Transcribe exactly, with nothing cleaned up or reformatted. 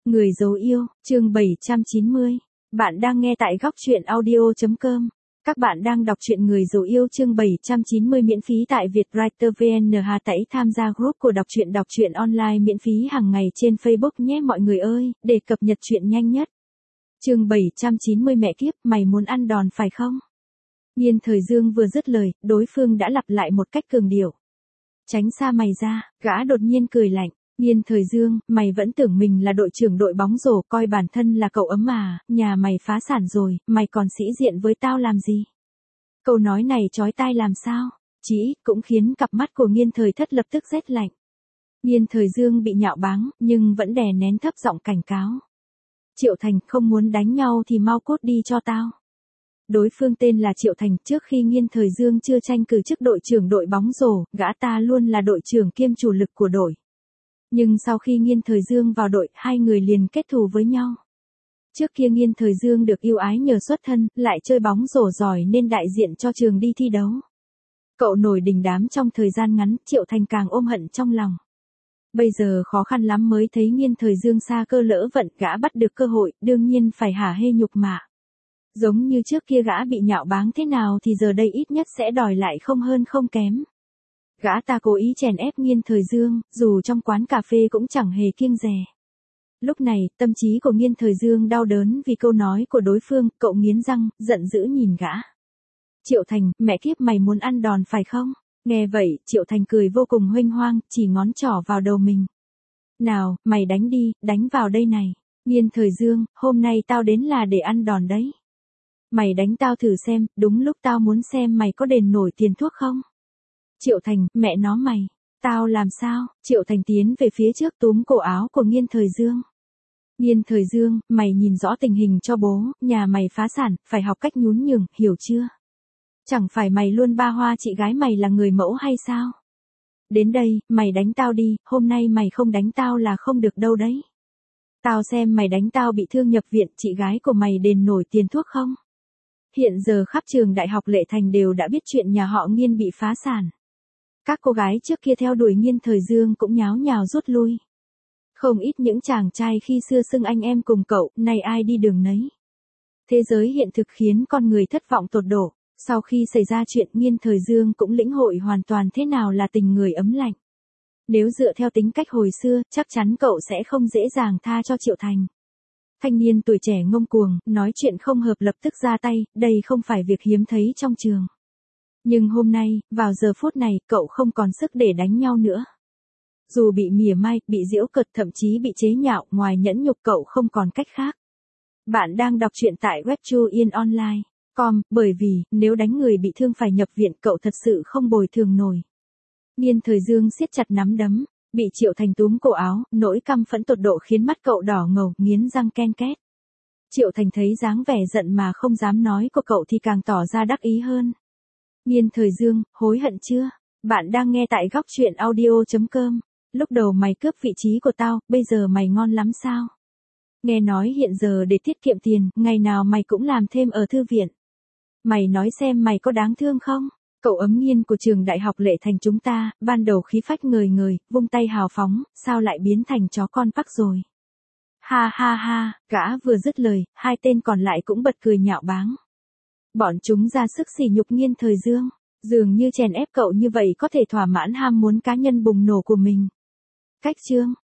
Người dấu yêu, chương bảy trăm chín mươi. Bạn đang nghe tại góc truyện audio chấm com. Các bạn đang đọc truyện Người dấu yêu chương bảy trăm chín mươi miễn phí tại Vietwriter vê en. Hà Tẩy tham gia group của đọc truyện đọc truyện online miễn phí hàng ngày trên Facebook nhé mọi người ơi, để cập nhật truyện nhanh nhất. Chương bảy trăm chín mươi mẹ kiếp, mày muốn ăn đòn phải không? Nhiên Thời Dương vừa dứt lời, đối phương đã lặp lại một cách cường điệu. Tránh xa mày ra, gã đột nhiên cười lạnh. Nhiên Thời Dương, mày vẫn tưởng mình là đội trưởng đội bóng rổ, coi bản thân là cậu ấm à, nhà mày phá sản rồi, mày còn sĩ diện với tao làm gì? Câu nói này chói tai làm sao? Chỉ cũng khiến cặp mắt của Nhiên Thời Thất lập tức rét lạnh. Nhiên Thời Dương bị nhạo báng, nhưng vẫn đè nén thấp giọng cảnh cáo. Triệu Thành, không muốn đánh nhau thì mau cút đi cho tao. Đối phương tên là Triệu Thành, trước khi Nhiên Thời Dương chưa tranh cử chức đội trưởng đội bóng rổ, gã ta luôn là đội trưởng kiêm chủ lực của đội. Nhưng sau khi Nhiên Thời Dương vào đội, hai người liền kết thù với nhau. Trước kia Nhiên Thời Dương được yêu ái nhờ xuất thân, lại chơi bóng rổ giỏi nên đại diện cho trường đi thi đấu. Cậu nổi đình đám trong thời gian ngắn, Triệu Thành càng ôm hận trong lòng. Bây giờ khó khăn lắm mới thấy Nhiên Thời Dương xa cơ lỡ vận, gã bắt được cơ hội, đương nhiên phải hả hê nhục mạ. Giống như trước kia gã bị nhạo báng thế nào thì giờ đây ít nhất sẽ đòi lại không hơn không kém. Gã ta cố ý chèn ép Nhiên Thời Dương, dù trong quán cà phê cũng chẳng hề kiêng dè. Lúc này, tâm trí của Nhiên Thời Dương đau đớn vì câu nói của đối phương, cậu nghiến răng, giận dữ nhìn gã. Triệu Thành, mẹ kiếp mày muốn ăn đòn phải không? Nghe vậy, Triệu Thành cười vô cùng huênh hoang, chỉ ngón trỏ vào đầu mình. Nào, mày đánh đi, đánh vào đây này. Nhiên Thời Dương, hôm nay tao đến là để ăn đòn đấy. Mày đánh tao thử xem, đúng lúc tao muốn xem mày có đền nổi tiền thuốc không? Triệu Thành, mẹ nó mày, tao làm sao? Triệu Thành tiến về phía trước túm cổ áo của Nhiên Thời Dương. Nhiên Thời Dương, mày nhìn rõ tình hình cho bố, nhà mày phá sản, phải học cách nhún nhường, hiểu chưa? Chẳng phải mày luôn ba hoa chị gái mày là người mẫu hay sao? Đến đây, mày đánh tao đi, hôm nay mày không đánh tao là không được đâu đấy. Tao xem mày đánh tao bị thương nhập viện, chị gái của mày đền nổi tiền thuốc không? Hiện giờ khắp trường Đại học Lệ Thành đều đã biết chuyện nhà họ Nhiên bị phá sản. Các cô gái trước kia theo đuổi Nhiên Thời Dương cũng nháo nhào rút lui. Không ít những chàng trai khi xưa xưng anh em cùng cậu, nay ai đi đường nấy. Thế giới hiện thực khiến con người thất vọng tột độ. Sau khi xảy ra chuyện, Nhiên Thời Dương cũng lĩnh hội hoàn toàn thế nào là tình người ấm lạnh. Nếu dựa theo tính cách hồi xưa, chắc chắn cậu sẽ không dễ dàng tha cho Triệu Thành. Thanh niên tuổi trẻ ngông cuồng, nói chuyện không hợp lập tức ra tay, đây không phải việc hiếm thấy trong trường. Nhưng hôm nay, vào giờ phút này, cậu không còn sức để đánh nhau nữa. Dù bị mỉa mai, bị giễu cợt, thậm chí bị chế nhạo, ngoài nhẫn nhục cậu không còn cách khác. Bạn đang đọc truyện tại web chu yên online chấm com, bởi vì, nếu đánh người bị thương phải nhập viện cậu thật sự không bồi thường nổi. Nhiên Thời Dương siết chặt nắm đấm, bị Triệu Thành túm cổ áo, nỗi căm phẫn tột độ khiến mắt cậu đỏ ngầu, nghiến răng ken két. Triệu Thành thấy dáng vẻ giận mà không dám nói của cậu thì càng tỏ ra đắc ý hơn. Nhiên Thời Dương, hối hận chưa? Bạn đang nghe tại góc truyện audio chấm com. Lúc đầu mày cướp vị trí của tao, bây giờ mày ngon lắm sao? Nghe nói hiện giờ để tiết kiệm tiền, ngày nào mày cũng làm thêm ở thư viện. Mày nói xem mày có đáng thương không? Cậu ấm Nhiên của trường Đại học Lệ Thành chúng ta, ban đầu khí phách ngời ngời, vung tay hào phóng, sao lại biến thành chó con Park rồi? Ha ha ha, gã vừa dứt lời, hai tên còn lại cũng bật cười nhạo báng. Bọn chúng ra sức sỉ nhục Nhiên Thời Dương, dường như chèn ép cậu như vậy có thể thỏa mãn ham muốn cá nhân bùng nổ của mình. Cách chương,